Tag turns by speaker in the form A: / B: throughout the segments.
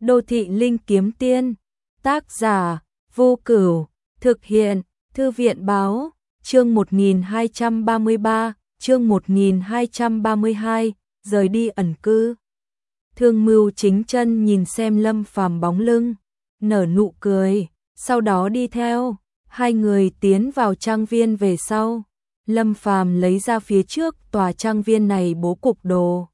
A: Đô thị linh kiếm tiên, tác giả, Vô Cửu, thực hiện, Thư viện báo, chương 1233, chương 1232, rời đi ẩn cư. Thương Mưu Chính Chân nhìn xem Lâm Phàm bóng lưng, nở nụ cười, sau đó đi theo, hai người tiến vào trang viên về sau. Lâm Phàm lấy ra phía trước tòa trang viên này bố cục đồ.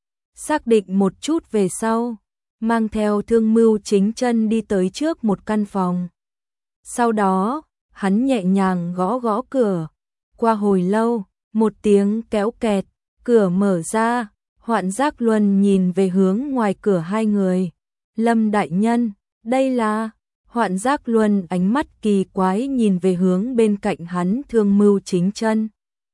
A: Xác định một chút về sau, mang theo Thương Mưu Chính Chân đi tới trước một căn phòng. Sau đó, hắn nhẹ nhàng gõ gõ cửa. Qua hồi lâu, một tiếng kéo kẹt, cửa mở ra, Hoạn Giác Luân nhìn về hướng ngoài cửa hai người. Lâm đại nhân, đây là... Hoạn Giác Luân ánh mắt kỳ quái nhìn về hướng bên cạnh hắn Thương Mưu Chính Chân.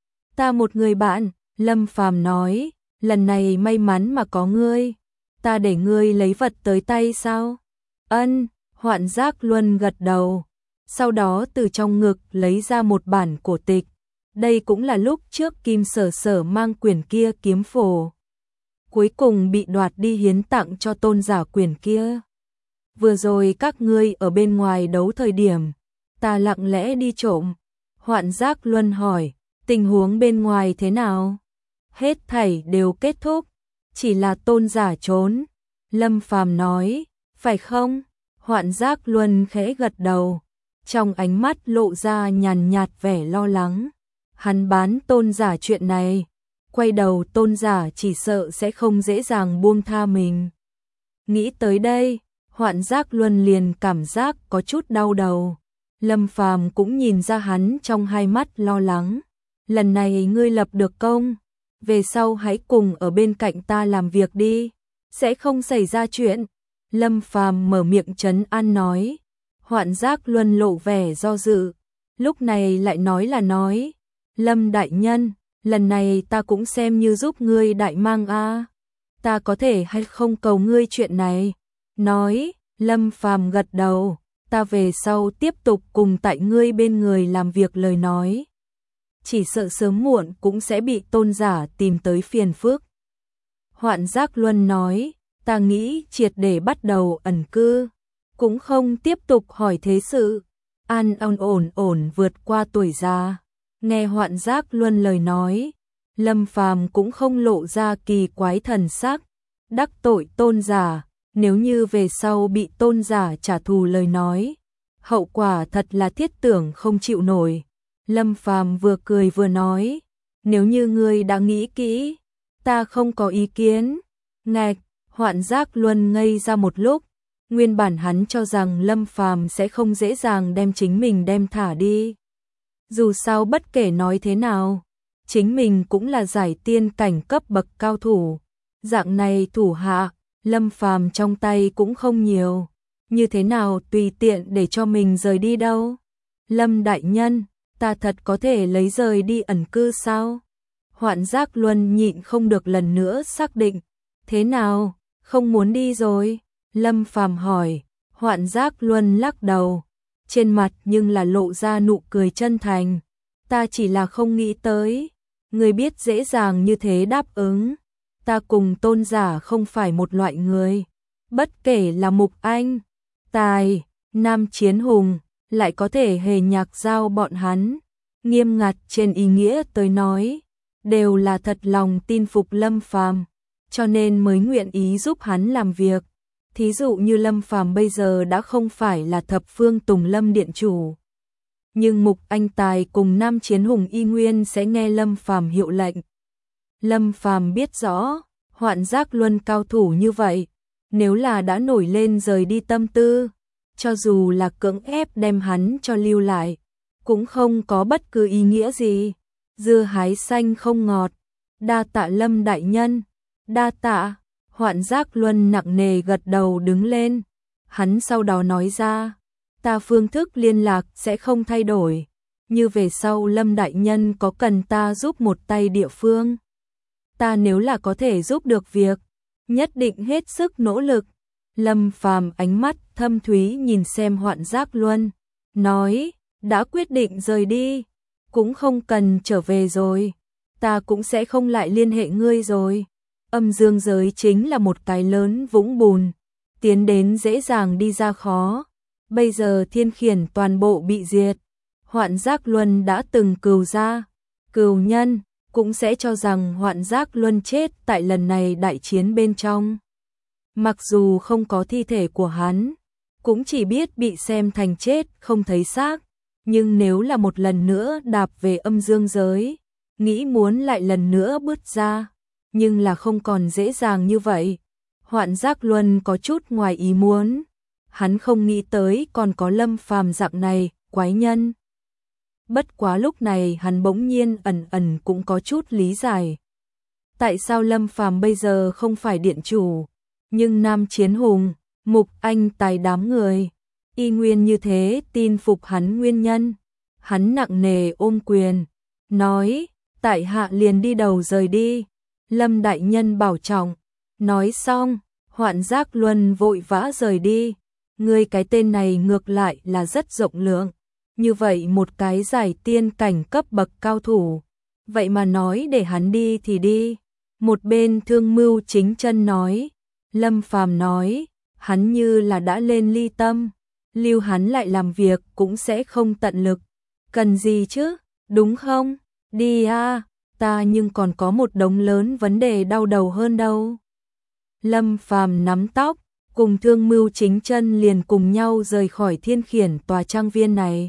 A: Ta một người bạn, Lâm Phàm nói, lần này may mắn mà có ngươi. Ta để ngươi lấy vật tới tay sao? Ân, Hoạn Giác Luân gật đầu. Sau đó từ trong ngực lấy ra một bản cổ tịch. Đây cũng là lúc trước Kim Sở Sở mang quyển kia kiếm phổ. Cuối cùng bị đoạt đi hiến tặng cho tôn giả quyển kia. Vừa rồi các ngươi ở bên ngoài đấu thời điểm, ta lặng lẽ đi trộm. Hoạn Giác Luân hỏi, tình huống bên ngoài thế nào? Hết thảy đều kết thúc, chỉ là tôn giả trốn. Lâm Phàm nói, phải không? Hoạn Giác Luân khẽ gật đầu, trong ánh mắt lộ ra nhàn nhạt vẻ lo lắng. Hắn bán tôn giả chuyện này, quay đầu tôn giả chỉ sợ sẽ không dễ dàng buông tha mình. Nghĩ tới đây, Hoạn Giác Luân liền cảm giác có chút đau đầu. Lâm Phàm cũng nhìn ra hắn trong hai mắt lo lắng. Lần này ngươi lập được công, về sau hãy cùng ở bên cạnh ta làm việc đi, sẽ không xảy ra chuyện. Lâm Phàm mở miệng trấn an nói. Hoạn Giác Luân lộ vẻ do dự, lúc này lại nói là nói, Lâm đại nhân, lần này ta cũng xem như giúp ngươi đại mang a. Ta có thể hay không cầu ngươi chuyện này? Nói, Lâm Phàm gật đầu, ta về sau tiếp tục cùng tại ngươi bên người làm việc lời nói. Chỉ sợ sớm muộn cũng sẽ bị tôn giả tìm tới phiền phức. Hoạn Giác Luân nói, ta nghĩ triệt để bắt đầu ẩn cư, cũng không tiếp tục hỏi thế sự, an ổn vượt qua tuổi già. Nghe Hoạn Giác Luân lời nói, Lâm Phàm cũng không lộ ra kỳ quái thần sắc, đắc tội tôn giả, nếu như về sau bị tôn giả trả thù lời nói, hậu quả thật là thiết tưởng không chịu nổi. Lâm Phàm vừa cười vừa nói, nếu như ngươi đã nghĩ kỹ, ta không có ý kiến. Ngạch, Hoạn Giác Luân ngây ra một lúc, nguyên bản hắn cho rằng Lâm Phàm sẽ không dễ dàng đem chính mình đem thả đi. Dù sao bất kể nói thế nào, chính mình cũng là giải tiên cảnh cấp bậc cao thủ. Dạng này thủ hạ, Lâm Phàm trong tay cũng không nhiều, như thế nào tùy tiện để cho mình rời đi đâu. Lâm đại nhân, ta thật có thể lấy rời đi ẩn cư sao? Hoạn Giác Luân nhịn không được lần nữa xác định. Thế nào, không muốn đi rồi? Lâm Phàm hỏi. Hoạn Giác Luân lắc đầu, trên mặt nhưng là lộ ra nụ cười chân thành. Ta chỉ là không nghĩ tới, người biết dễ dàng như thế đáp ứng. Ta cùng tôn giả không phải một loại người, bất kể là Mục Anh, Tài, Nam Chiến Hùng, lại có thể hề nhạc giao bọn hắn. Nghiêm ngặt trên ý nghĩa tới nói, đều là thật lòng tin phục Lâm Phàm, cho nên mới nguyện ý giúp hắn làm việc. Thí dụ như Lâm Phàm bây giờ đã không phải là thập phương Tùng Lâm điện chủ, nhưng Mục Anh Tài cùng Nam Chiến Hùng y nguyên sẽ nghe Lâm Phàm hiệu lệnh. Lâm Phàm biết rõ, Hoạn Giác Luân cao thủ như vậy, nếu là đã nổi lên rời đi tâm tư, cho dù là cưỡng ép đem hắn cho lưu lại, cũng không có bất cứ ý nghĩa gì. Dưa hái xanh không ngọt, đa tạ Lâm đại nhân, đa tạ. Hoạn Giác Luân nặng nề gật đầu đứng lên, hắn sau đó nói ra, ta phương thức liên lạc sẽ không thay đổi, như về sau Lâm đại nhân có cần ta giúp một tay địa phương, ta nếu là có thể giúp được việc, nhất định hết sức nỗ lực. Lâm Phàm ánh mắt thâm thúy nhìn xem Hoạn Giác Luân, nói, đã quyết định rời đi, cũng không cần trở về rồi, ta cũng sẽ không lại liên hệ ngươi rồi. Âm Dương giới chính là một cái lớn vũng bùn, tiến đến dễ dàng đi ra khó. Bây giờ Thiên Khiển toàn bộ bị diệt. Hoạn Giác Luân đã từng cừu ra, cừu nhân cũng sẽ cho rằng Hoạn Giác Luân chết tại lần này đại chiến bên trong. Mặc dù không có thi thể của hắn, cũng chỉ biết bị xem thành chết không thấy xác, nhưng nếu là một lần nữa đạp về âm dương giới, nghĩ muốn lại lần nữa bứt ra, nhưng là không còn dễ dàng như vậy. Hoạn Giác Luân có chút ngoài ý muốn, hắn không nghĩ tới còn có Lâm Phàm dạng này quái nhân. Bất quá lúc này hắn bỗng nhiên ẩn ẩn cũng có chút lý giải. Tại sao Lâm Phàm bây giờ không phải điện chủ, nhưng Nam Chiến Hùng, Mục Anh Tài đám người y nguyên như thế tin phục hắn nguyên nhân. Hắn nặng nề ôm quyền, nói, tại hạ liền đi đầu rời đi, Lâm đại nhân bảo trọng. Nói xong, Hoạn Giác Luân vội vã rời đi. Ngươi cái tên này ngược lại là rất rộng lượng, như vậy một cái giải tiên cảnh cấp bậc cao thủ, vậy mà nói để hắn đi thì đi. Một bên Thương Mưu Chính Chân nói, Lâm Phàm nói, hắn như là đã lên ly tâm, lưu hắn lại làm việc cũng sẽ không tận lực. Cần gì chứ, đúng không? Đi a, ta nhưng còn có một đống lớn vấn đề đau đầu hơn đâu. Lâm Phàm nắm tóc, cùng Thương Mưu Chính Chân liền cùng nhau rời khỏi Thiên Khiển tòa trang viên này.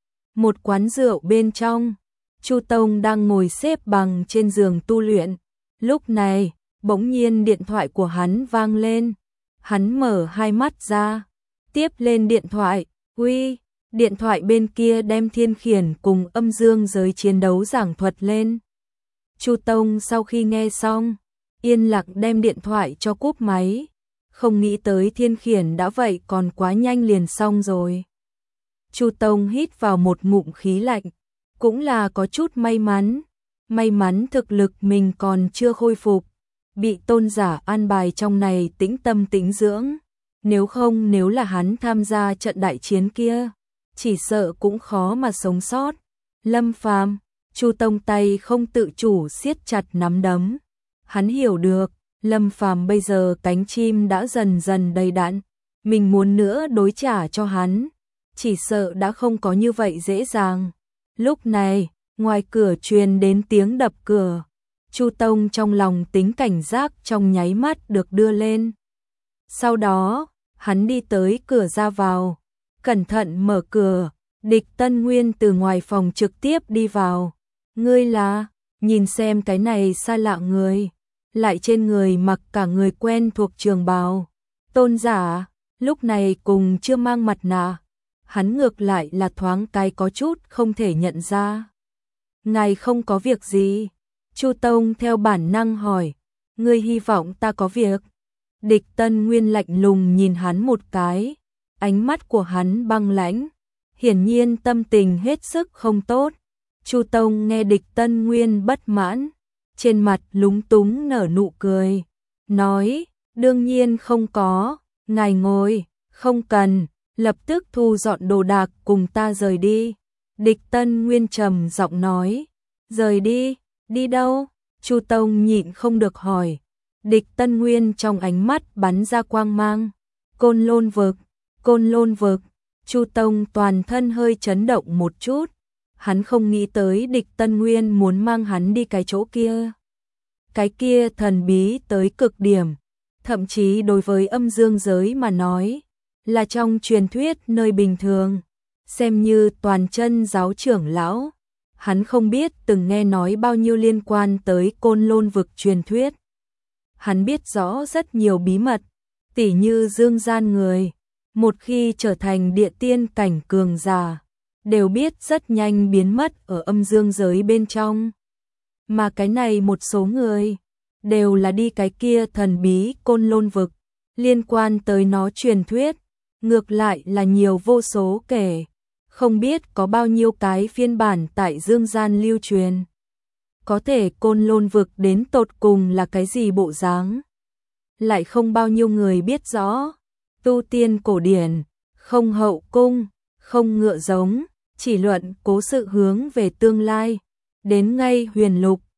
A: Một quán rượu bên trong, Chu Tông đang ngồi xếp bằng trên giường tu luyện. Lúc này, bỗng nhiên điện thoại của hắn vang lên. Hắn mở hai mắt ra, tiếp lên điện thoại, uy, điện thoại bên kia đem Thiên Khiển cùng âm dương giới chiến đấu giảng thuật lên. Chu Tông sau khi nghe xong, yên lặng đem điện thoại cho cúp máy. Không nghĩ tới Thiên Khiển đã vậy còn quá nhanh liền xong rồi. Chu Tông hít vào một ngụm khí lạnh, cũng là có chút may mắn thực lực mình còn chưa khôi phục, bị tôn giả an bài trong này tĩnh tâm tĩnh dưỡng, nếu không nếu là hắn tham gia trận đại chiến kia, chỉ sợ cũng khó mà sống sót. Lâm Phàm, Chu Tông tay không tự chủ siết chặt nắm đấm. Hắn hiểu được, Lâm Phàm bây giờ cánh chim đã dần dần đầy đặn, mình muốn nữa đối trả cho hắn, chỉ sợ đã không có như vậy dễ dàng. Lúc này, ngoài cửa truyền đến tiếng đập cửa. Chu Tông trong lòng tính cảnh giác trong nháy mắt được đưa lên. Sau đó, hắn đi tới cửa ra vào, cẩn thận mở cửa, Địch Tân Nguyên từ ngoài phòng trực tiếp đi vào. Ngươi là, nhìn xem cái này xa lạ người, lại trên người mặc cả người quen thuộc trường bào. Tôn giả, lúc này cùng chưa mang mặt nạ, hắn ngược lại là thoáng cái có chút không thể nhận ra. Ngài không có việc gì? Chu Tông theo bản năng hỏi, ngươi hy vọng ta có việc? Địch Tân Nguyên lạnh lùng nhìn hắn một cái, ánh mắt của hắn băng lãnh, hiển nhiên tâm tình hết sức không tốt. Chu Tông nghe Địch Tân Nguyên bất mãn, trên mặt lúng túng nở nụ cười, nói, đương nhiên không có, ngài ngồi, không cần, lập tức thu dọn đồ đạc cùng ta rời đi. Địch Tân Nguyên trầm giọng nói, rời đi, đi đâu? Chu Tông nhịn không được hỏi. Địch Tân Nguyên trong ánh mắt bắn ra quang mang, Côn Lôn vực, Côn Lôn vực. Chu Tông toàn thân hơi chấn động một chút, hắn không nghĩ tới Địch Tân Nguyên muốn mang hắn đi cái chỗ kia. Cái kia thần bí tới cực điểm, thậm chí đối với âm dương giới mà nói, là trong truyền thuyết nơi bình thường, xem như toàn chân giáo trưởng lão. Hắn không biết từng nghe nói bao nhiêu liên quan tới Côn Lôn vực truyền thuyết. Hắn biết rõ rất nhiều bí mật, tỉ như dương gian người, một khi trở thành địa tiên cảnh cường giả, đều biết rất nhanh biến mất ở âm dương giới bên trong. Mà cái này một số người, đều là đi cái kia thần bí Côn Lôn vực, liên quan tới nó truyền thuyết, ngược lại là nhiều vô số kể, không biết có bao nhiêu cái phiên bản tại dương gian lưu truyền. Có thể Côn Lôn vực đến tột cùng là cái gì bộ dáng, lại không bao nhiêu người biết rõ. Tu tiên cổ điển, không hậu cung, không ngựa giống, chỉ luận cố sự hướng về tương lai, đến ngay huyền lục,